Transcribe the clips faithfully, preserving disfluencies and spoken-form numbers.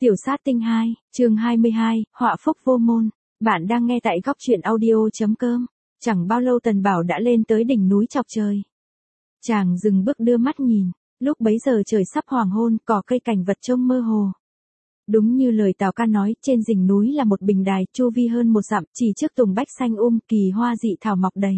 Tiểu sát tinh hai, chương hai mươi hai, họa phúc vô môn. Bạn đang nghe tại góc truyện audio.com. Chẳng bao lâu Tần Bảo đã lên tới đỉnh núi chọc trời. Chàng dừng bước đưa mắt nhìn, lúc bấy giờ trời sắp hoàng hôn, cỏ cây cảnh vật trông mơ hồ. Đúng như lời Tào Ca nói, trên đỉnh núi là một bình đài, chu vi hơn một dặm, chỉ trước tùng bách xanh um, kỳ hoa dị thảo mọc đầy.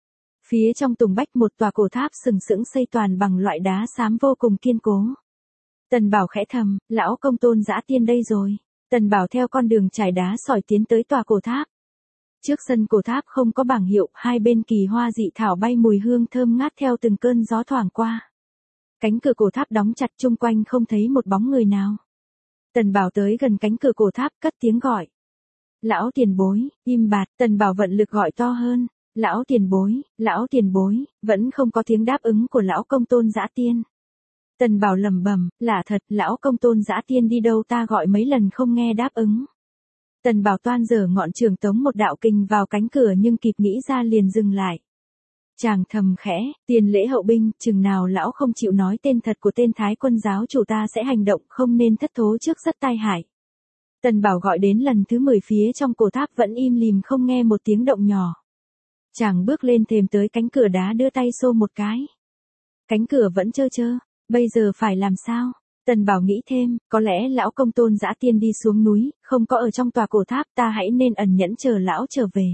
Phía trong tùng bách một tòa cổ tháp sừng sững xây toàn bằng loại đá xám vô cùng kiên cố. Tần Bảo khẽ thầm, lão công Tôn Dã Tiên đây rồi. Tần Bảo theo con đường trải đá sỏi tiến tới tòa cổ tháp. Trước sân cổ tháp không có bảng hiệu, hai bên kỳ hoa dị thảo bay mùi hương thơm ngát theo từng cơn gió thoảng qua. Cánh cửa cổ tháp đóng chặt, chung quanh không thấy một bóng người nào. Tần Bảo tới gần cánh cửa cổ tháp, cất tiếng gọi. Lão tiền bối, im bạt. Tần Bảo vận lực gọi to hơn. Lão tiền bối, lão tiền bối, vẫn không có tiếng đáp ứng của lão công Tôn Dã Tiên. Tần Bảo lẩm bẩm, lạ thật, lão công Tôn Dã Tiên đi đâu, ta gọi mấy lần không nghe đáp ứng. Tần Bảo toan giở ngọn trường tống một đạo kình vào cánh cửa nhưng kịp nghĩ ra liền dừng lại. Chàng thầm khẽ, tiền lễ hậu binh, chừng nào lão không chịu nói tên thật của tên Thái Quân giáo chủ ta sẽ hành động, không nên thất thố trước rất tai hại. Tần Bảo gọi đến lần thứ mười, phía trong cổ tháp vẫn im lìm không nghe một tiếng động nhỏ. Chàng bước lên thềm tới cánh cửa đá, đưa tay xô một cái. Cánh cửa vẫn trơ trơ. Bây giờ phải làm sao? Tần Bảo nghĩ thêm, có lẽ lão công Tôn Dã Tiên đi xuống núi, không có ở trong tòa cổ tháp, ta hãy nên ẩn nhẫn chờ lão trở về.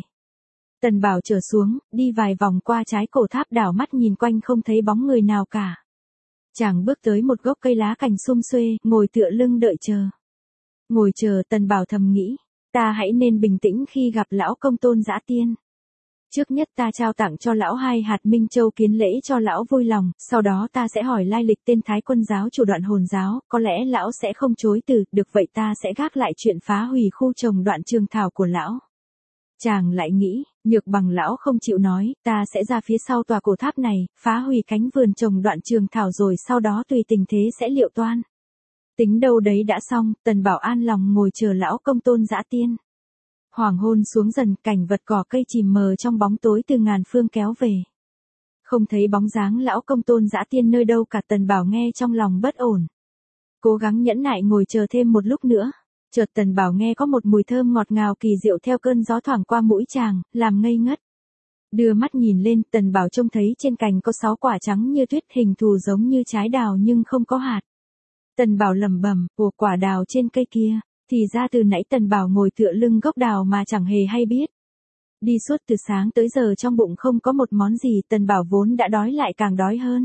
Tần Bảo trở xuống, đi vài vòng qua trái cổ tháp, đảo mắt nhìn quanh không thấy bóng người nào cả. Chàng bước tới một gốc cây lá cành sum xuê, ngồi tựa lưng đợi chờ. Ngồi chờ, Tần Bảo thầm nghĩ, ta hãy nên bình tĩnh khi gặp lão công Tôn Dã Tiên. Trước nhất ta trao tặng cho lão hai hạt Minh Châu kiến lễ cho lão vui lòng, sau đó ta sẽ hỏi lai lịch tên Thái Quân giáo chủ Đoạn Hồn giáo, có lẽ lão sẽ không chối từ, được vậy ta sẽ gác lại chuyện phá hủy khu trồng Đoạn Trường Thảo của lão. Chàng lại nghĩ, nhược bằng lão không chịu nói, ta sẽ ra phía sau tòa cổ tháp này, phá hủy cánh vườn trồng Đoạn Trường Thảo rồi sau đó tùy tình thế sẽ liệu toan. Tính đâu đấy đã xong, Tần Bảo an lòng ngồi chờ lão công Tôn Dã Tiên. Hoàng hôn xuống dần, cảnh vật cỏ cây chìm mờ trong bóng tối từ ngàn phương kéo về. Không thấy bóng dáng lão công Tôn Dã Tiên nơi đâu cả, Tần Bảo nghe trong lòng bất ổn. Cố gắng nhẫn nại ngồi chờ thêm một lúc nữa. Chợt Tần Bảo nghe có một mùi thơm ngọt ngào kỳ diệu theo cơn gió thoảng qua mũi chàng, làm ngây ngất. Đưa mắt nhìn lên, Tần Bảo trông thấy trên cành có sáu quả trắng như tuyết, hình thù giống như trái đào nhưng không có hạt. Tần Bảo lẩm bẩm, ủa, quả đào trên cây kia. Thì ra từ nãy Tần Bảo ngồi tựa lưng gốc đào mà chẳng hề hay biết. Đi suốt từ sáng tới giờ trong bụng không có một món gì, Tần Bảo vốn đã đói lại càng đói hơn.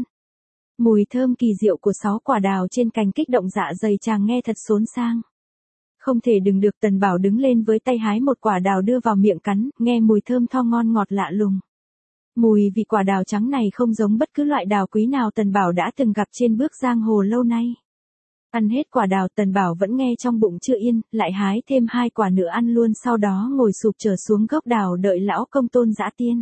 Mùi thơm kỳ diệu của sáu quả đào trên cành kích động dạ dày chàng nghe thật xốn sang. Không thể đừng được, Tần Bảo đứng lên với tay hái một quả đào đưa vào miệng cắn, nghe mùi thơm tho ngon ngọt lạ lùng. Mùi vị quả đào trắng này không giống bất cứ loại đào quý nào Tần Bảo đã từng gặp trên bước giang hồ lâu nay. Ăn hết quả đào, Tần Bảo vẫn nghe trong bụng chưa yên, lại hái thêm hai quả nữa ăn luôn, sau đó ngồi sụp trở xuống gốc đào đợi lão công Tôn Dã Tiên.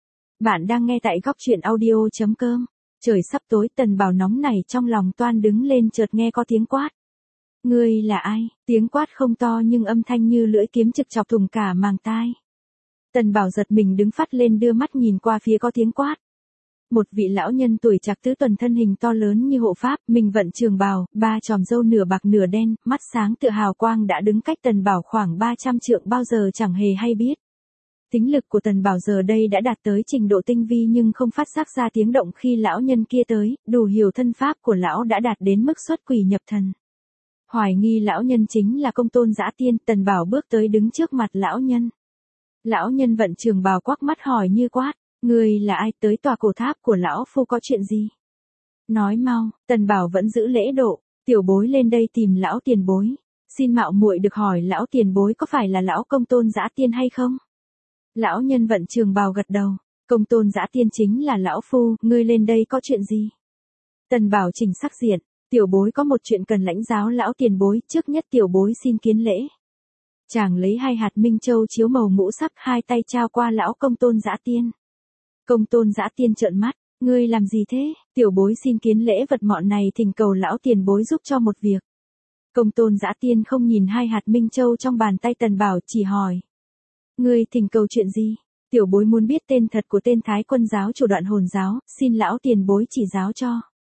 Bạn đang nghe tại góc truyện audio.com. Trời sắp tối, Tần Bảo nóng nảy trong lòng toan đứng lên, chợt nghe có tiếng quát. Ngươi là ai? Tiếng quát không to nhưng âm thanh như lưỡi kiếm trực chọc thủng cả màng tai. Tần Bảo giật mình đứng phắt lên, đưa mắt nhìn qua phía có tiếng quát. Một vị lão nhân tuổi trạc tứ tuần, thân hình to lớn như hộ pháp, mình vận trường bào, ba chòm râu nửa bạc nửa đen, mắt sáng tựa hào quang, đã đứng cách Tần Bảo khoảng ba trăm trượng, bao giờ chẳng hề hay biết. Tính lực của Tần Bảo giờ đây đã đạt tới trình độ tinh vi nhưng không phát giác ra tiếng động khi lão nhân kia tới, đủ hiểu thân pháp của lão đã đạt đến mức xuất quỷ nhập thần. Hoài nghi lão nhân chính là công Tôn Dã Tiên, Tần Bảo bước tới đứng trước mặt lão nhân. Lão nhân vận trường bào quắc mắt hỏi như quát. Ngươi là ai, tới tòa cổ tháp của lão phu có chuyện gì? Nói mau. Tần Bảo vẫn giữ lễ độ, tiểu bối lên đây tìm lão tiền bối. Xin mạo muội được hỏi lão tiền bối có phải là lão công Tôn Dã Tiên hay không? Lão nhân vận trường bào gật đầu, công Tôn Dã Tiên chính là lão phu, ngươi lên đây có chuyện gì? Tần Bảo chỉnh sắc diện, tiểu bối có một chuyện cần lãnh giáo lão tiền bối, trước nhất tiểu bối xin kiến lễ. Chàng lấy hai hạt Minh Châu chiếu màu ngũ sắc, hai tay trao qua lão công Tôn Dã Tiên. Công Tôn Dã Tiên trợn mắt, ngươi làm gì thế? Tiểu bối xin kiến lễ vật mọn này, thỉnh cầu lão tiền bối giúp cho một việc. Công Tôn Dã Tiên không nhìn hai hạt Minh Châu trong bàn tay Tần Bảo, chỉ hỏi. Ngươi thỉnh cầu chuyện gì? Tiểu bối muốn biết tên thật của tên Thái Quân giáo chủ Đoạn Hồn giáo, xin lão tiền bối chỉ giáo cho.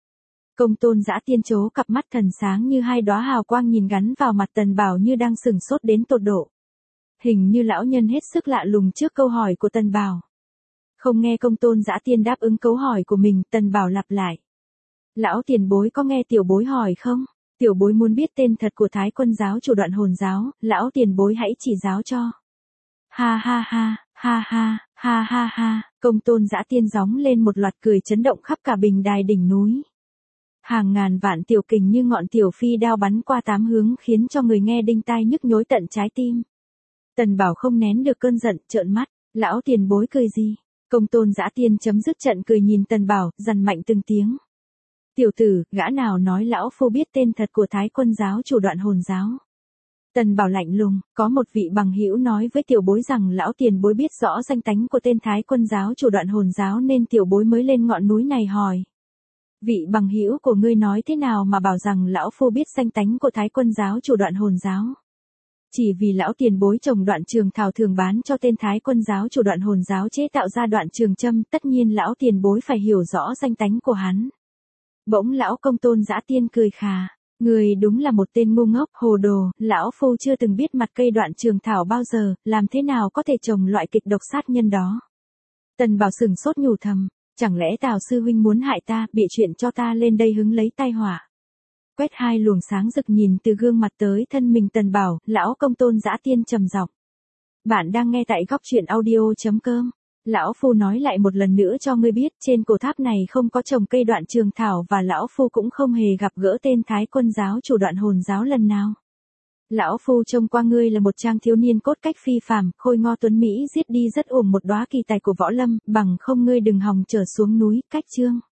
Công tôn dã tiên chố cặp mắt thần sáng như hai đóa hào quang nhìn gắn vào mặt Tần Bảo như đang sửng sốt đến tột độ. Hình như lão nhân hết sức lạ lùng trước câu hỏi của Tần Bảo. Không nghe công tôn dã tiên đáp ứng câu hỏi của mình, Tần Bảo lặp lại. Lão tiền bối có nghe tiểu bối hỏi không? Tiểu bối muốn biết tên thật của Thái Quân giáo chủ Đoạn Hồn giáo, lão tiền bối hãy chỉ giáo cho. Ha ha ha, ha ha, ha ha ha, công tôn dã tiên gióng lên một loạt cười chấn động khắp cả bình đài đỉnh núi. Hàng ngàn vạn tiểu kình như ngọn tiểu phi đao bắn qua tám hướng khiến cho người nghe đinh tai nhức nhối tận trái tim. Tần Bảo không nén được cơn giận, trợn mắt, lão tiền bối cười gì? Công tôn dã tiên chấm dứt trận cười nhìn Tần Bảo, dằn mạnh từng tiếng. Tiểu tử, gã nào nói lão phu biết tên thật của Thái Quân giáo chủ Đoạn Hồn giáo? Tần Bảo lạnh lùng, có một vị bằng hữu nói với tiểu bối rằng lão tiền bối biết rõ danh tánh của tên Thái Quân giáo chủ Đoạn Hồn giáo nên tiểu bối mới lên ngọn núi này hỏi. Vị bằng hữu của ngươi nói thế nào mà bảo rằng lão phu biết danh tánh của Thái Quân giáo chủ Đoạn Hồn giáo? Chỉ vì lão tiền bối trồng đoạn trường thảo thường bán cho tên Thái Quân giáo chủ Đoạn Hồn giáo chế tạo ra đoạn trường châm, tất nhiên lão tiền bối phải hiểu rõ danh tánh của hắn. Bỗng lão công tôn dã tiên cười khà. Người đúng là một tên ngu ngốc, hồ đồ, lão phu chưa từng biết mặt cây đoạn trường thảo bao giờ, làm thế nào có thể trồng loại kịch độc sát nhân đó. Tần Bảo sừng sốt nhủ thầm, chẳng lẽ Tào sư huynh muốn hại ta, bịa chuyện cho ta lên đây hứng lấy tai họa. Quét hai luồng sáng rực nhìn từ gương mặt tới thân mình Tần Bảo, lão công tôn dã tiên trầm giọng. Bạn đang nghe tại góc truyện audio chấm com. Lão phu nói lại một lần nữa cho ngươi biết, trên cổ tháp này không có trồng cây đoạn trường thảo và lão phu cũng không hề gặp gỡ tên Thái Quân giáo chủ Đoạn Hồn giáo lần nào. Lão phu trông qua ngươi là một trang thiếu niên cốt cách phi phàm, khôi ngo tuấn mỹ giết đi rất uổng một đóa kỳ tài của võ lâm, bằng không ngươi đừng hòng trở xuống núi, cách chương.